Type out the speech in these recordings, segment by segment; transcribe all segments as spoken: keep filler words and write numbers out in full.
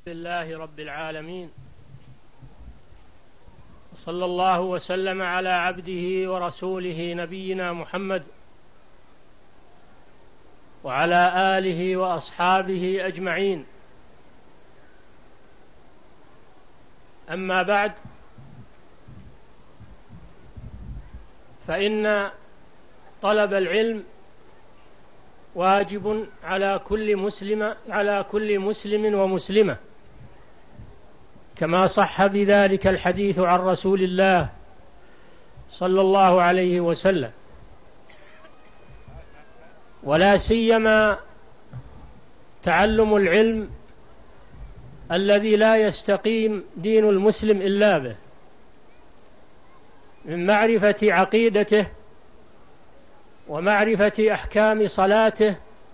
لله رب العالمين، صلى الله وسلم على عبده ورسوله نبينا محمد وعلى آله وأصحابه أجمعين. أما بعد، فإن طلب العلم واجب على كل مسلم على كل مسلم ومسلمة، كما صح بذلك الحديث عن رسول الله صلى الله عليه وسلم، ولا سيما تعلم العلم الذي لا يستقيم دين المسلم إلا به، من معرفة عقيدته ومعرفة أحكام صلاته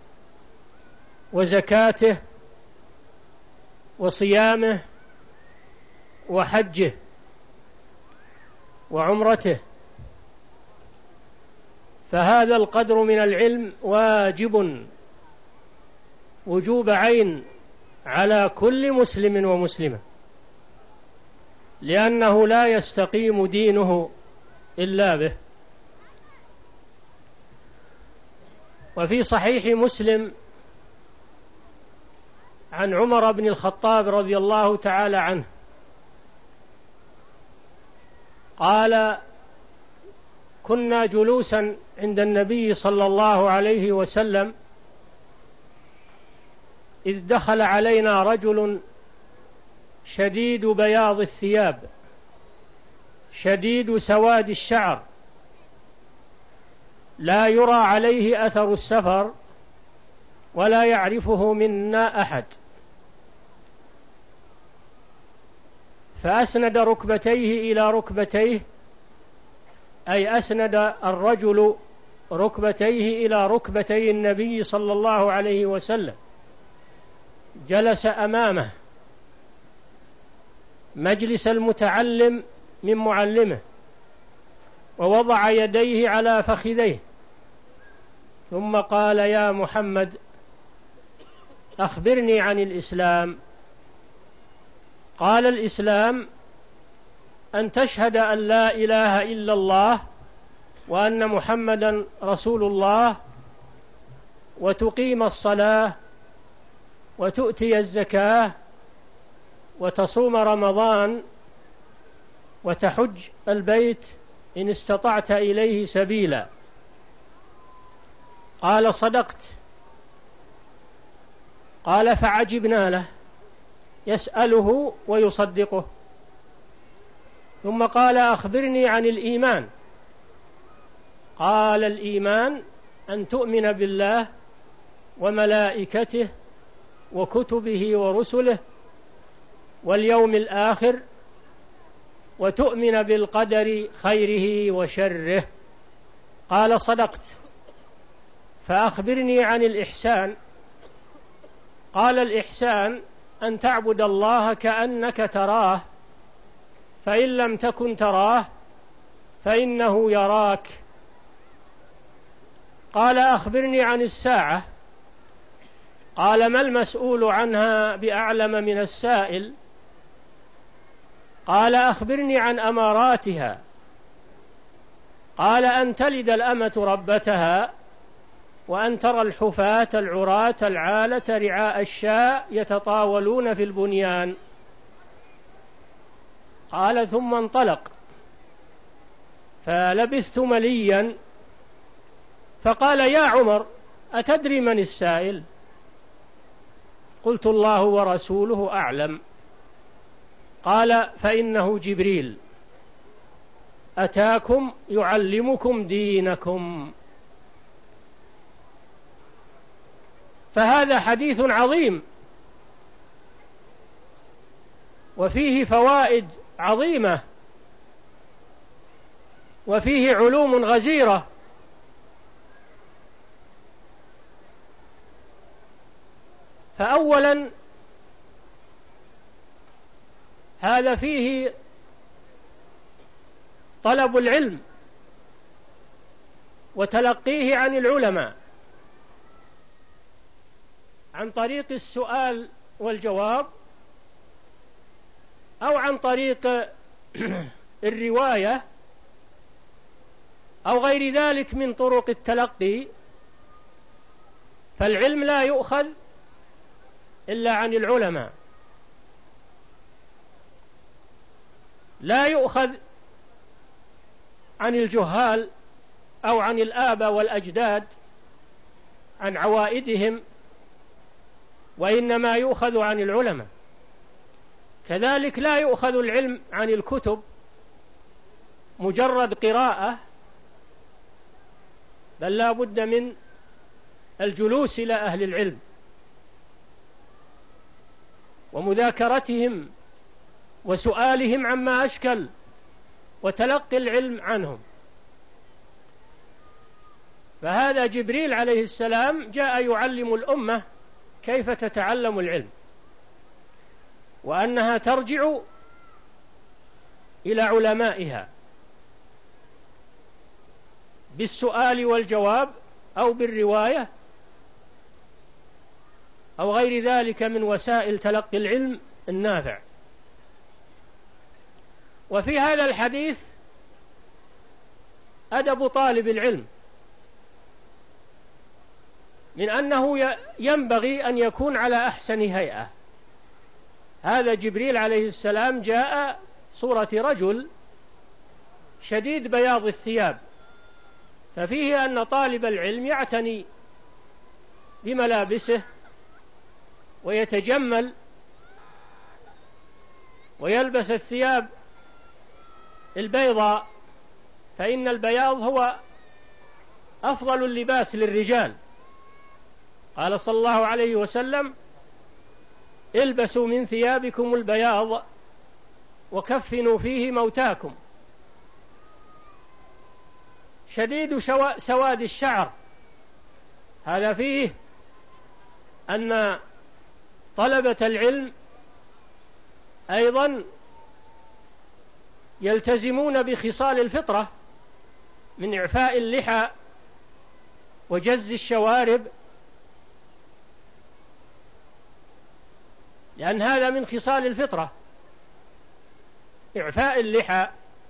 وزكاته وصيامه وحجه وعمرته. فهذا القدر من العلم واجب وجوب عين على كل مسلم ومسلمة، لأنه لا يستقيم دينه إلا به. وفي صحيح مسلم عن عمر بن الخطاب رضي الله تعالى عنه قال: كنا جلوسا عند النبي صلى الله عليه وسلم إذ دخل علينا رجل شديد بياض الثياب شديد سواد الشعر، لا يرى عليه أثر السفر ولا يعرفه منا أحد، فأسند ركبتيه إلى ركبتيه، أي أسند الرجل ركبتيه إلى ركبتي النبي صلى الله عليه وسلم، جلس أمامه مجلس المتعلم من معلمه، ووضع يديه على فخذيه، ثم قال: يا محمد، أخبرني عن الإسلام. قال: الإسلام أن تشهد أن لا إله إلا الله وأن محمدا رسول الله، وتقيم الصلاة، وتؤتي الزكاة، وتصوم رمضان، وتحج البيت إن استطعت إليه سبيلا. قال: صدقت. قال: فعجبنا له، يسأله ويصدقه. ثم قال: أخبرني عن الإيمان. قال: الإيمان أن تؤمن بالله وملائكته وكتبه ورسله واليوم الآخر، وتؤمن بالقدر خيره وشره. قال: صدقت. فأخبرني عن الإحسان. قال: الإحسان أن تعبد الله كأنك تراه، فإن لم تكن تراه فإنه يراك. قال: أخبرني عن الساعة. قال: ما المسؤول عنها بأعلم من السائل. قال: أخبرني عن أماراتها. قال: أن تلد الأمة ربتها، وأن ترى الحفاة العراة العالة رعاء الشاء يتطاولون في البنيان. قال: ثم انطلق، فلبثت مليا، فقال: يا عمر، أتدري من السائل؟ قلت: الله ورسوله أعلم. قال: فإنه جبريل أتاكم يعلمكم دينكم. فهذا حديث عظيم، وفيه فوائد عظيمة، وفيه علوم غزيرة. فأولا، هذا فيه طلب العلم وتلقيه عن العلماء عن طريق السؤال والجواب أو عن طريق الرواية أو غير ذلك من طرق التلقي، فالعلم لا يؤخذ إلا عن العلماء، لا يؤخذ عن الجهال أو عن الآباء والأجداد عن عوائدهم، وإنما يؤخذ عن العلماء. كذلك لا يؤخذ العلم عن الكتب مجرد قراءة، بل لا بد من الجلوس إلى أهل العلم ومذاكرتهم وسؤالهم عما أشكل وتلقي العلم عنهم. فهذا جبريل عليه السلام جاء يعلم الأمة كيف تتعلم العلم، وأنها ترجع إلى علمائها بالسؤال والجواب أو بالرواية أو غير ذلك من وسائل تلقي العلم النافع. وفي هذا الحديث أدب طالب العلم، من أنه ينبغي أن يكون على أحسن هيئة. هذا جبريل عليه السلام جاء صورة رجل شديد بياض الثياب، ففيه أن طالب العلم يعتني بملابسه ويتجمل ويلبس الثياب البيضاء، فإن البياض هو أفضل اللباس للرجال. قال صلى الله عليه وسلم: البسوا من ثيابكم البياض وكفنوا فيه موتاكم. شديد سواد الشعر، هذا فيه أن طلبة العلم أيضا يلتزمون بخصال الفطرة من إعفاء اللحى وجز الشوارب، لأن هذا من خصال الفطرة، إعفاء اللحى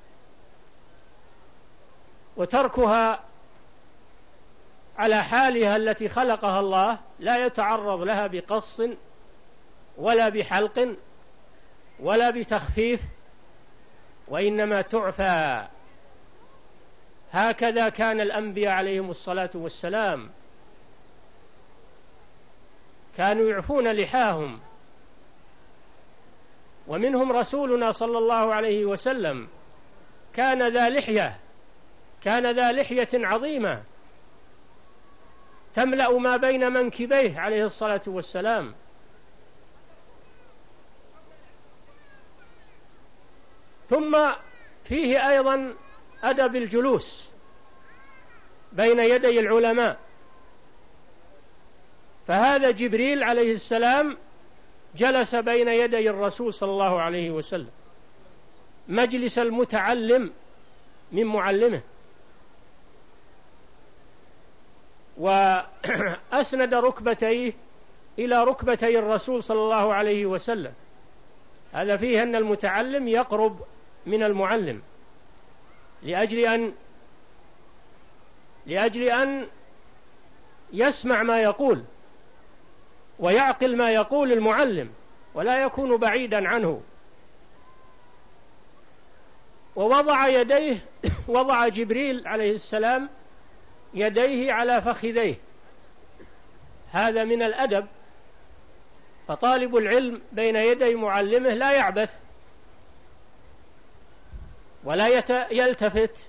وتركها على حالها التي خلقها الله، لا يتعرض لها بقص ولا بحلق ولا بتخفيف، وإنما تعفى. هكذا كان الأنبياء عليهم الصلاة والسلام، كانوا يعفون لحاهم. ومنهم رسولنا صلى الله عليه وسلم كان ذا لحية، كان ذا لحية عظيمة تملأ ما بين منكبيه عليه الصلاة والسلام. ثم فيه أيضا أدب الجلوس بين يدي العلماء، فهذا جبريل عليه السلام جلس بين يدي الرسول صلى الله عليه وسلم مجلس المتعلم من معلمه، وأسند ركبتيه إلى ركبتي الرسول صلى الله عليه وسلم. هذا فيه أن المتعلم يقرب من المعلم لأجل أن لأجل أن يسمع ما يقول ويعقل ما يقول المعلم، ولا يكون بعيدا عنه. ووضع يديه وضع جبريل عليه السلام يديه على فخذيه، هذا من الأدب. فطالب العلم بين يدي معلمه لا يعبث ولا يلتفت،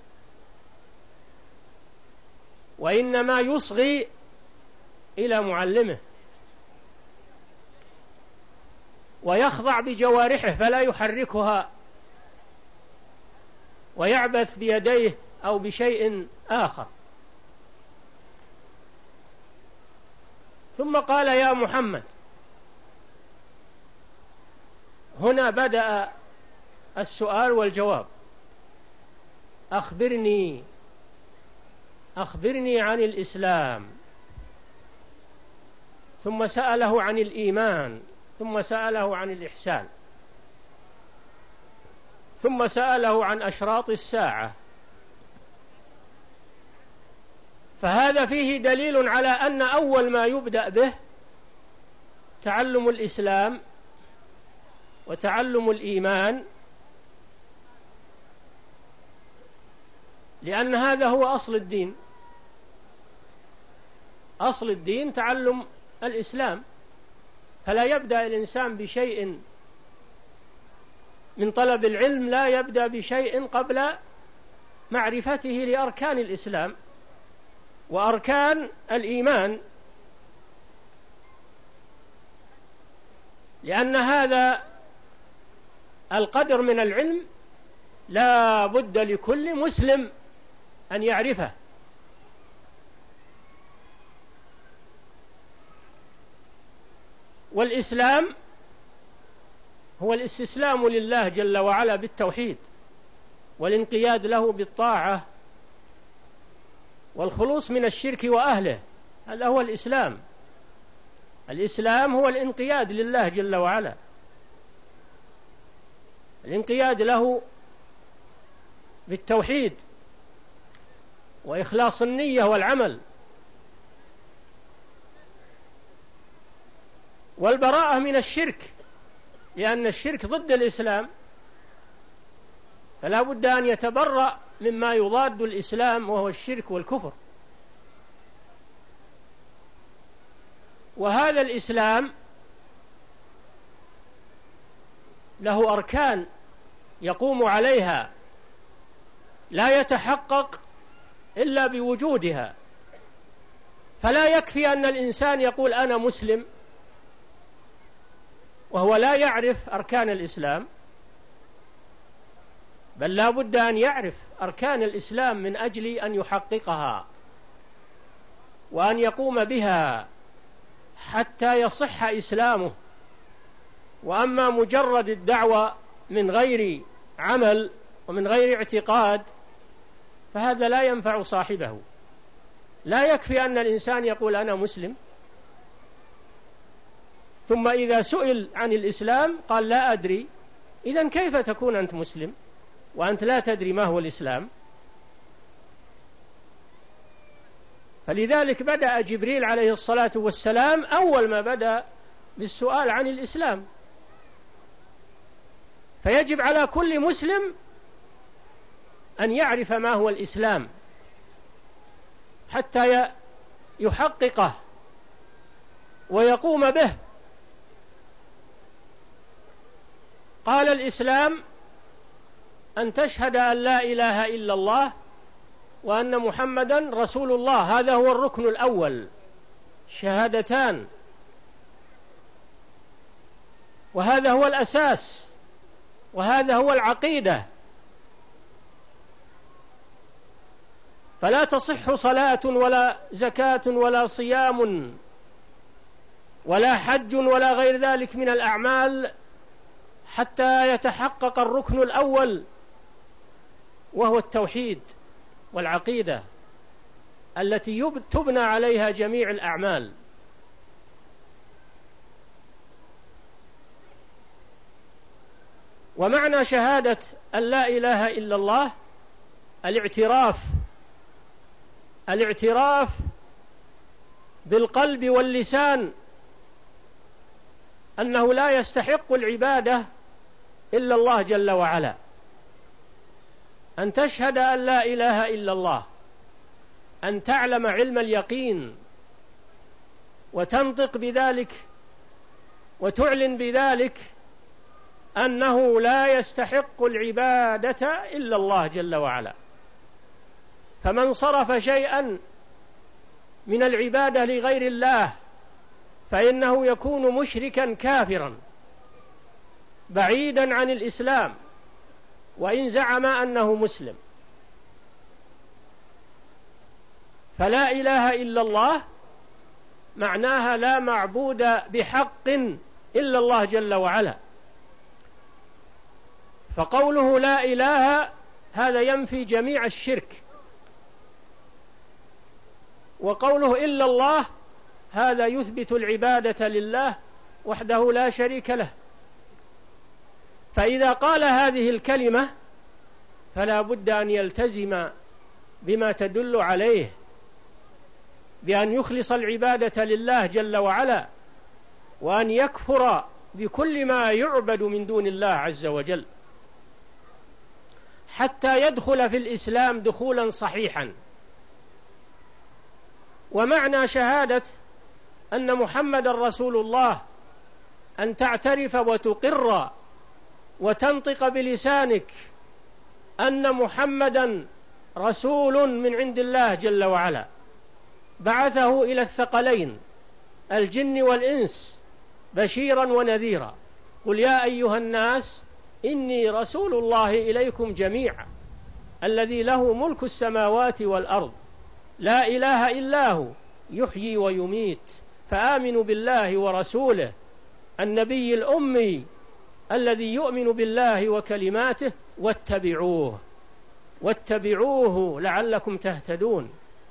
وإنما يصغي إلى معلمه ويخضع بجوارحه فلا يحركها ويعبث بيديه أو بشيء آخر. ثم قال: يا محمد. هنا بدأ السؤال والجواب: أخبرني أخبرني عن الإسلام. ثم سأله عن الإيمان، ثم سأله عن الإحسان. ثم سأله عن أشراط الساعة. فهذا فيه دليل على أن أول ما يبدأ به تعلم الإسلام وتعلم الإيمان، لأن هذا هو أصل الدين. أصل الدين تعلم الإسلام، فلا يبدأ الإنسان بشيء من طلب العلم، لا يبدأ بشيء قبل معرفته لأركان الإسلام وأركان الإيمان، لأن هذا القدر من العلم لا بد لكل مسلم أن يعرفه. والإسلام هو الاستسلام لله جل وعلا بالتوحيد والانقياد له بالطاعة والخلوص من الشرك وأهله، هذا هو الإسلام. الإسلام هو الانقياد لله جل وعلا، الانقياد له بالتوحيد وإخلاص النية والعمل، والبراءة من الشرك، لأن الشرك ضد الإسلام، فلا بد أن يتبرأ مما يضاد الإسلام وهو الشرك والكفر. وهذا الإسلام له أركان يقوم عليها لا يتحقق إلا بوجودها، فلا يكفي أن الإنسان يقول أنا مسلم وهو لا يعرف أركان الإسلام، بل لا بد أن يعرف أركان الإسلام من أجل أن يحققها وأن يقوم بها حتى يصح إسلامه. وأما مجرد الدعوة من غير عمل ومن غير اعتقاد فهذا لا ينفع صاحبه. لا يكفي أن الإنسان يقول أنا مسلم ثم إذا سئل عن الإسلام قال لا أدري، إذن كيف تكون أنت مسلم وأنت لا تدري ما هو الإسلام؟ فلذلك بدأ جبريل عليه الصلاة والسلام أول ما بدأ بالسؤال عن الإسلام. فيجب على كل مسلم أن يعرف ما هو الإسلام حتى يحققه ويقوم به. قال الإسلام أن تشهد أن لا إله إلا الله وأن محمدا رسول الله، هذا هو الركن الأول، شهادتان، وهذا هو الأساس، وهذا هو العقيدة. فلا تصح صلاة ولا زكاة ولا صيام ولا حج ولا غير ذلك من الأعمال حتى يتحقق الركن الأول وهو التوحيد والعقيدة التي تبنى عليها جميع الأعمال. ومعنى شهادة أن لا إله إلا الله الاعتراف الاعتراف بالقلب واللسان أنه لا يستحق العبادة إلا الله جل وعلا. أن تشهد أن لا إله إلا الله، أن تعلم علم اليقين وتنطق بذلك وتعلن بذلك أنه لا يستحق العبادة إلا الله جل وعلا. فمن صرف شيئا من العبادة لغير الله فإنه يكون مشركا كافرا بعيدا عن الإسلام وإن زعم أنه مسلم. فلا إله إلا الله معناها لا معبود بحق إلا الله جل وعلا. فقوله لا إله هذا ينفي جميع الشرك، وقوله إلا الله هذا يثبت العبادة لله وحده لا شريك له. فإذا قال هذه الكلمة فلا بد أن يلتزم بما تدل عليه، بأن يخلص العبادة لله جل وعلا، وأن يكفر بكل ما يعبد من دون الله عز وجل، حتى يدخل في الإسلام دخولا صحيحا. ومعنى شهادة أن محمد رسول الله أن تعترف وتقر وتنطق بلسانك أن محمدا رسول من عند الله جل وعلا، بعثه إلى الثقلين الجن والإنس بشيرا ونذيرا. قل يا أيها الناس إني رسول الله إليكم جميعا الذي له ملك السماوات والأرض لا إله إلا هو يحيي ويميت، فآمنوا بالله ورسوله النبي الأمي الذي يؤمن بالله وكلماته واتبعوه واتبعوه لعلكم تهتدون.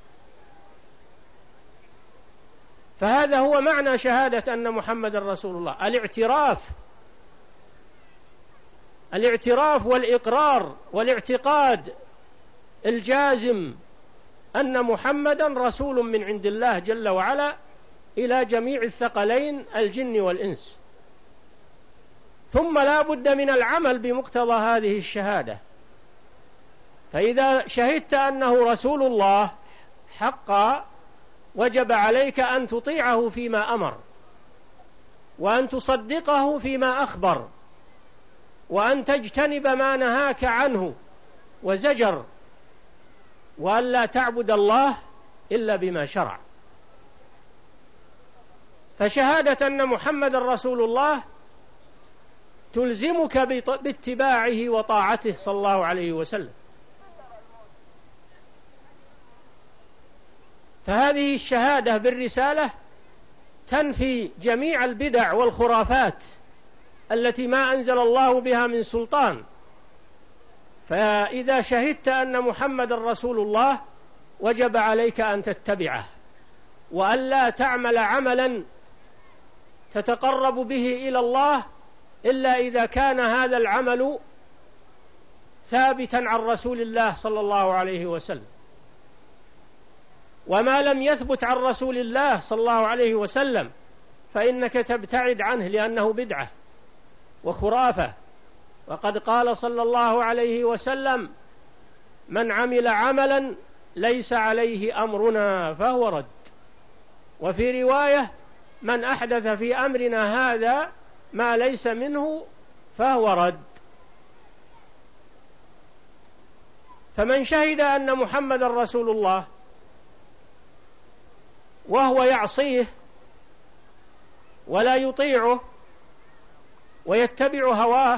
فهذا هو معنى شهادة أن محمد رسول الله، الاعتراف الاعتراف والإقرار والاعتقاد الجازم أن محمدا رسول من عند الله جل وعلا إلى جميع الثقلين الجن والإنس. ثم لا بد من العمل بمقتضى هذه الشهادة. فإذا شهدت أنه رسول الله حقا وجب عليك أن تطيعه فيما أمر، وأن تصدقه فيما أخبر، وأن تجتنب ما نهاك عنه وزجر، وأن لا تعبد الله إلا بما شرع. فشهادة أن محمد رسول الله تلزمك باتباعه وطاعته صلى الله عليه وسلم. فهذه الشهادة بالرسالة تنفي جميع البدع والخرافات التي ما أنزل الله بها من سلطان. فإذا شهدت أن محمد رسول الله وجب عليك أن تتبعه، وأن لا تعمل عملا تتقرب به إلى الله إلا إذا كان هذا العمل ثابتا عن رسول الله صلى الله عليه وسلم. وما لم يثبت عن رسول الله صلى الله عليه وسلم فإنك تبتعد عنه لأنه بدعة وخرافة. وقد قال صلى الله عليه وسلم: من عمل عملا ليس عليه أمرنا فهو رد. وفي رواية: من أحدث في أمرنا هذا ما ليس منه فهو رد. فمن شهد أن محمد رسول الله وهو يعصيه ولا يطيعه ويتبع هواه،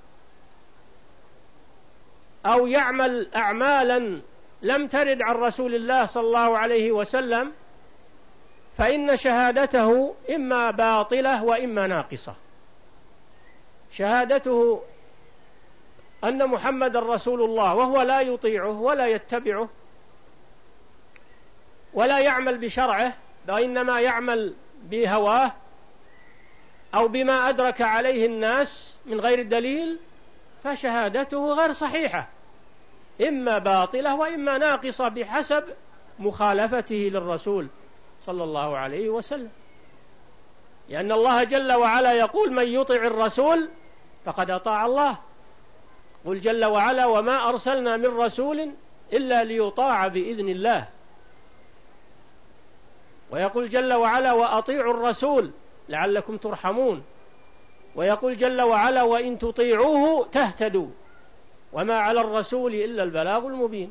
أو يعمل أعمالا لم ترد عن رسول الله صلى الله عليه وسلم، فإن شهادته إما باطلة وإما ناقصة. شهادته أن محمد رسول الله وهو لا يطيعه ولا يتبعه ولا يعمل بشرعه، وإنما يعمل بهواه أو بما أدرك عليه الناس من غير دليل، فشهادته غير صحيحة، إما باطلة وإما ناقصة بحسب مخالفته للرسول صلى الله عليه وسلم. لأن الله جل وعلا يقول: من يطع الرسول فقد أطاع الله. قل جل وعلا: وما أرسلنا من رسول إلا ليطاع بإذن الله. ويقول جل وعلا: وأطيعوا الرسول لعلكم ترحمون. ويقول جل وعلا: وإن تطيعوه تهتدوا وما على الرسول إلا البلاغ المبين.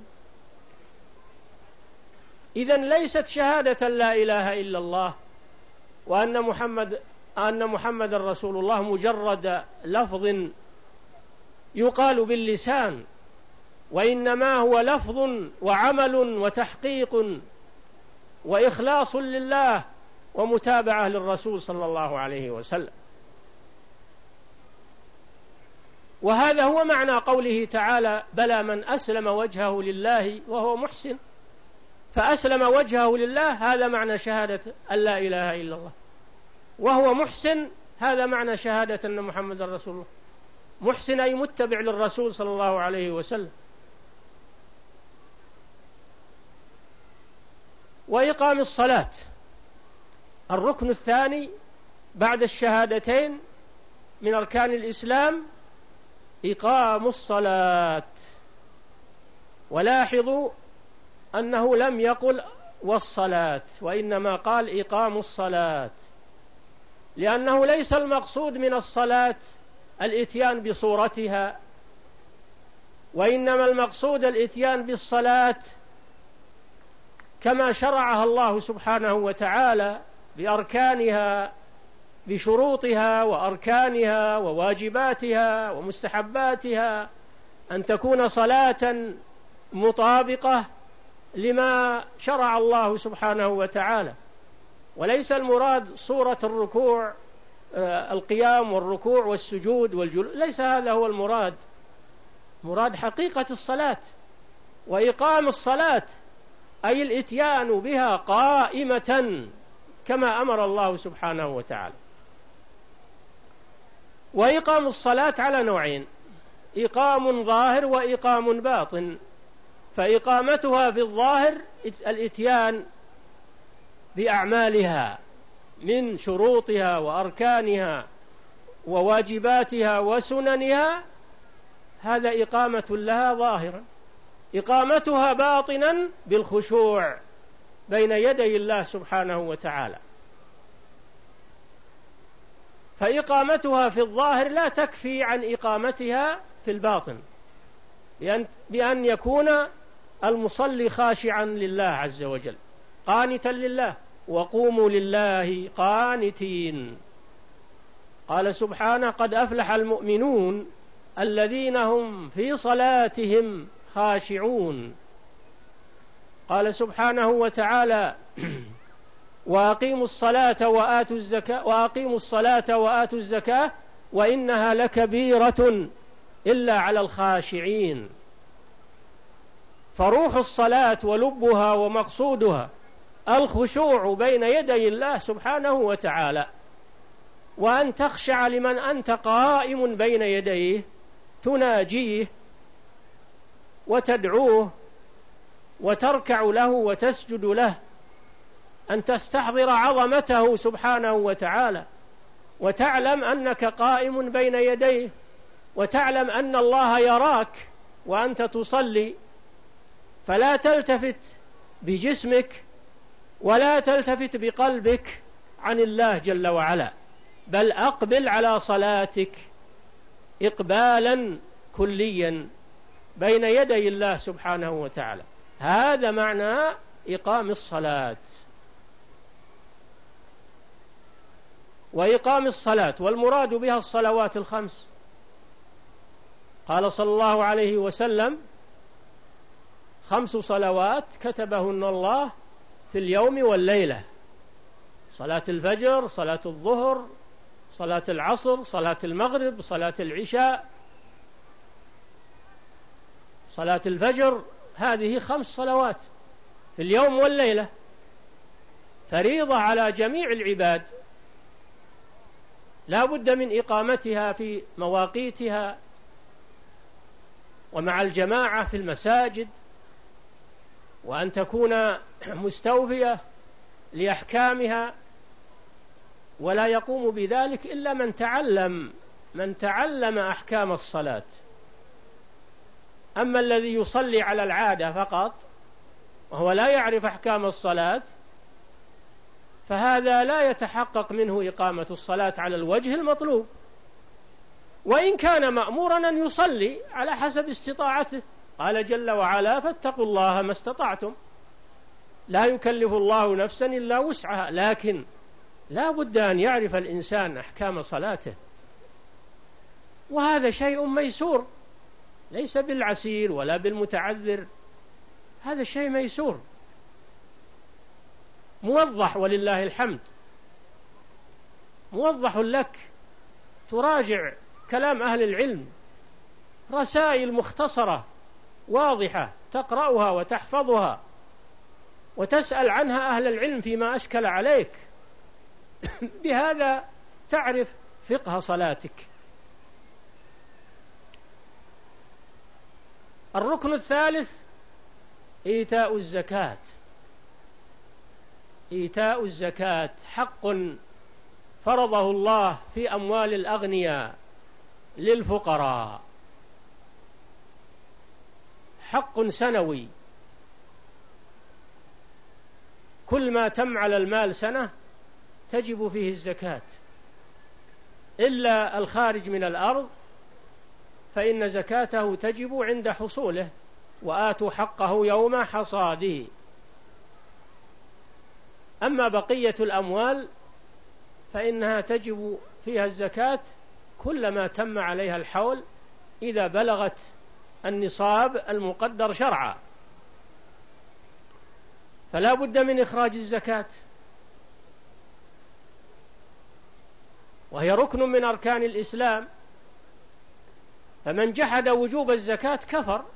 إذن ليست شهادة لا إله إلا الله وأن محمد أن محمد رسول الله مجرد لفظ يقال باللسان، وإنما هو لفظ وعمل وتحقيق وإخلاص لله ومتابعة للرسول صلى الله عليه وسلم. وهذا هو معنى قوله تعالى: بلى من أسلم وجهه لله وهو محسن. فأسلم وجهه لله هذا معنى شهادة أن لا إله إلا الله، وهو محسن هذا معنى شهادة أن محمد رسول الله. محسن أي متبع للرسول صلى الله عليه وسلم. وإقام الصلاة الركن الثاني بعد الشهادتين من أركان الإسلام، إقام الصلاة. ولاحظوا أنه لم يقل والصلاة، وإنما قال إقام الصلاة، لأنه ليس المقصود من الصلاة الإتيان بصورتها، وإنما المقصود الإتيان بالصلاة كما شرعها الله سبحانه وتعالى بأركانها، بشروطها وأركانها وواجباتها ومستحباتها، أن تكون صلاة مطابقة لما شرع الله سبحانه وتعالى. وليس المراد صورة الركوع، القيام والركوع والسجود والجلوس، ليس هذا هو المراد. مراد حقيقة الصلاة. وإقام الصلاة أي الإتيان بها قائمة كما أمر الله سبحانه وتعالى. وإقام الصلاة على نوعين: إقام ظاهر وإقام باطن. فإقامتها في الظاهر الإتيان بأعمالها من شروطها وأركانها وواجباتها وسننها، هذا إقامة لها ظاهرا. إقامتها باطنا بالخشوع بين يدي الله سبحانه وتعالى. فإقامتها في الظاهر لا تكفي عن إقامتها في الباطن، بأن, بأن يكون المصلي خاشعا لله عز وجل، قانتا لله، وقوموا لله قانتين. قال سبحانه: قد أفلح المؤمنون الذين هم في صلاتهم خاشعون. قال سبحانه وتعالى: وأقيموا الصلاة وآتوا الزكاة وأقيموا الصلاة وآتوا الزكاة وإنها لكبيرة إلا على الخاشعين. فروح الصلاة ولبها ومقصودها الخشوع بين يدي الله سبحانه وتعالى، وأن تخشع لمن أنت قائم بين يديه تناجيه وتدعوه وتركع له وتسجد له، أن تستحضر عظمته سبحانه وتعالى، وتعلم أنك قائم بين يديه، وتعلم أن الله يراك وأنت تصلي، فلا تلتفت بجسمك ولا تلتفت بقلبك عن الله جل وعلا، بل أقبل على صلاتك إقبالا كليا بين يدي الله سبحانه وتعالى. هذا معنى إقام الصلاة. وإقام الصلاة والمراد بها الصلوات الخمس. قال صلى الله عليه وسلم: خمس صلوات كتبهن الله في اليوم والليلة: صلاة الفجر، صلاة الظهر، صلاة العصر، صلاة المغرب، صلاة العشاء. صلاة الفجر هذه خمس صلوات في اليوم والليلة، فريضة على جميع العباد، لا بد من إقامتها في مواقيتها ومع الجماعة في المساجد، وأن تكون مستوفية لأحكامها، ولا يقوم بذلك إلا من تعلم من تعلم أحكام الصلاة. أما الذي يصلي على العادة فقط وهو لا يعرف أحكام الصلاة، فهذا لا يتحقق منه إقامة الصلاة على الوجه المطلوب، وإن كان مأمورا أن يصلي على حسب استطاعته. قال جل وعلا: فاتقوا الله ما استطعتم. لا يكلف الله نفسا إلا وسعها، لكن لا بد أن يعرف الإنسان أحكام صلاته، وهذا شيء ميسور، ليس بالعسير ولا بالمتعذر، هذا شيء ميسور موضح، ولله الحمد، موضح لك. تراجع كلام أهل العلم، رسائل مختصرة واضحة تقرأها وتحفظها وتسأل عنها أهل العلم فيما أشكل عليك، بهذا تعرف فقه صلاتك. الركن الثالث إيتاء الزكاة. إيتاء الزكاة حق فرضه الله في أموال الأغنياء للفقراء، حق سنوي، كل ما تم على المال سنة تجب فيه الزكاة، إلا الخارج من الأرض فإن زكاته تجب عند حصوله، وآتوا حقه يوم حصاده. أما بقية الأموال فإنها تجب فيها الزكاة كلما تم عليها الحول إذا بلغت النصاب المقدر شرعا، فلا بد من إخراج الزكاة، وهي ركن من أركان الإسلام. فمن جحد وجوب الزكاة كفر،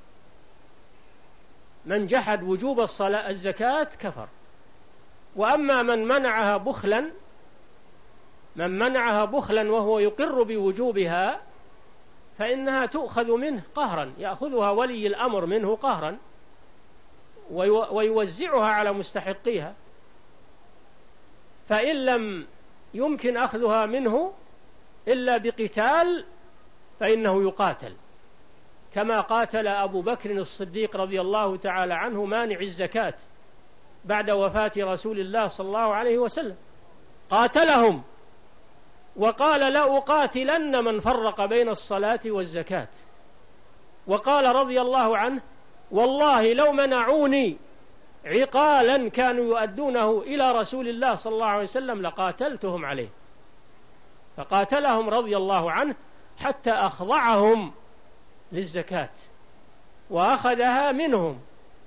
من جحد وجوب الصلاة الزكاة كفر. وأما من منعها بخلا، من منعها بخلا وهو يقر بوجوبها فإنها تؤخذ منه قهرا، يأخذها ولي الأمر منه قهرا ويوزعها على مستحقيها، فإن لم يمكن أخذها منه إلا بقتال فإنه يقاتل، كما قاتل أبو بكر الصديق رضي الله تعالى عنه مانع الزكاة بعد وفاة رسول الله صلى الله عليه وسلم، قاتلهم وقال لا أقاتلن من فرق بين الصلاة والزكاة، وقال رضي الله عنه والله لو منعوني عقالا كانوا يؤدونه إلى رسول الله صلى الله عليه وسلم لقاتلتهم عليه، فقاتلهم رضي الله عنه حتى أخضعهم للزكاة وأخذها منهم،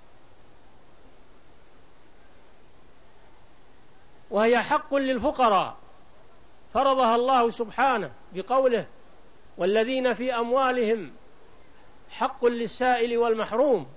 وهي حق للفقراء فرضها الله سبحانه بقوله والذين في أموالهم حق للسائل والمحروم.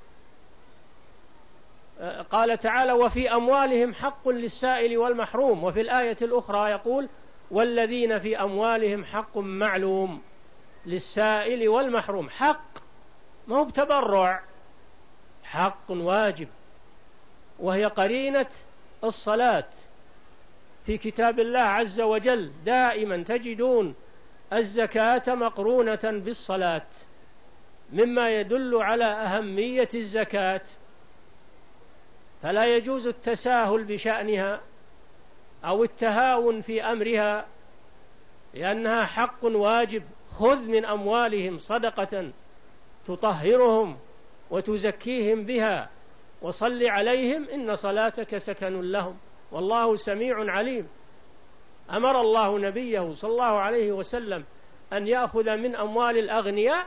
قال تعالى وفي أموالهم حق للسائل والمحروم، وفي الآية الأخرى يقول والذين في أموالهم حق معلوم للسائل والمحروم، حق ما هو بتبرع، حق واجب، وهي قرينة الصلاة في كتاب الله عز وجل. دائما تجدون الزكاة مقرونة بالصلاة، مما يدل على أهمية الزكاة، فلا يجوز التساهل بشأنها أو التهاون في أمرها، لأنها حق واجب. خذ من أموالهم صدقة تطهرهم وتزكيهم بها وصل عليهم إن صلاتك سكن لهم والله سميع عليم. أمر الله نبيه صلى الله عليه وسلم أن يأخذ من أموال الأغنياء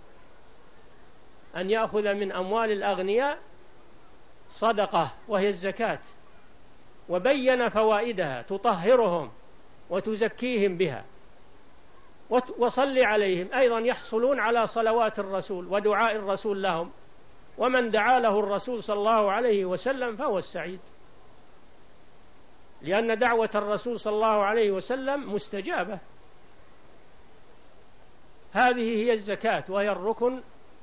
أن يأخذ من أموال الأغنياء صدقة وهي الزكاة، وبين فوائدها تطهرهم وتزكيهم بها، وصل عليهم أيضا يحصلون على صلوات الرسول ودعاء الرسول لهم، ومن دعا له الرسول صلى الله عليه وسلم فهو السعيد، لأن دعوة الرسول صلى الله عليه وسلم مستجابة. هذه هي الزكاة، وهي الركن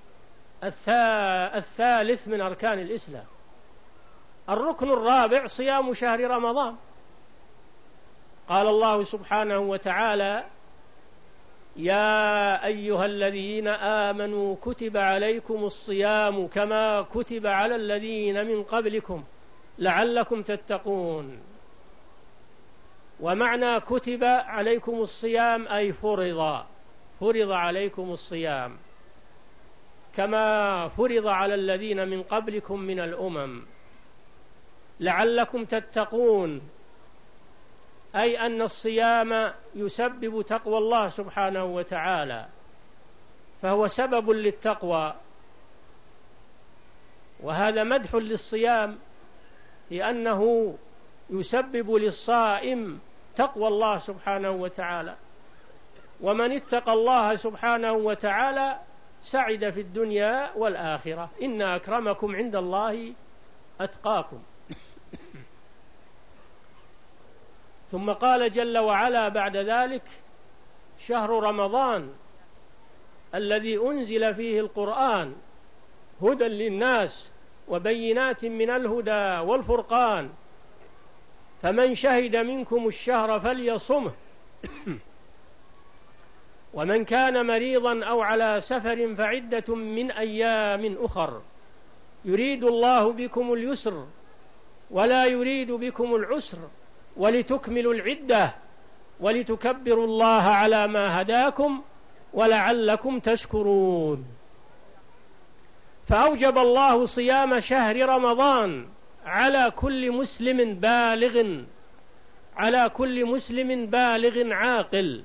الثالث من أركان الإسلام. الركن الرابع صيام شهر رمضان. قال الله سبحانه وتعالى يا أيها الذين آمنوا كتب عليكم الصيام كما كتب على الذين من قبلكم لعلكم تتقون. ومعنى كتب عليكم الصيام أي فرض فرض عليكم الصيام كما فرض على الذين من قبلكم من الأمم لعلكم تتقون، أي أن الصيام يسبب تقوى الله سبحانه وتعالى، فهو سبب للتقوى، وهذا مدح للصيام لأنه يسبب للصائم تقوى الله سبحانه وتعالى. ومن اتقى الله سبحانه وتعالى سعد في الدنيا والآخرة، إن أكرمكم عند الله أتقاكم. ثم قال جل وعلا بعد ذلك شهر رمضان الذي أنزل فيه القرآن هدى للناس وبينات من الهدى والفرقان، فمن شهد منكم الشهر فليصمه، ومن كان مريضا أو على سفر فعدة من أيام أخر، يريد الله بكم اليسر ولا يريد بكم العسر ولتكملوا العدة ولتكبروا الله على ما هداكم ولعلكم تشكرون. فأوجب الله صيام شهر رمضان على كل مسلم بالغ على كل مسلم بالغ عاقل.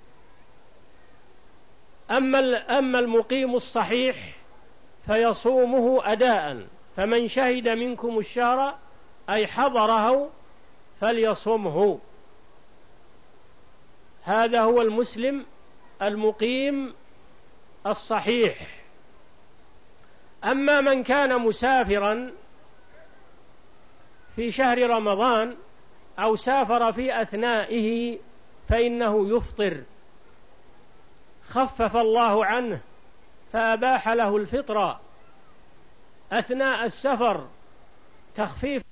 أما أما المقيم الصحيح فيصومه أداء، فمن شهد منكم الشهر أي حضره فليصمه. هذا هو المسلم المقيم الصحيح. أما من كان مسافرا في شهر رمضان أو سافر في أثنائه فإنه يفطر، خفف الله عنه فأباح له الفطر أثناء السفر تخفيفا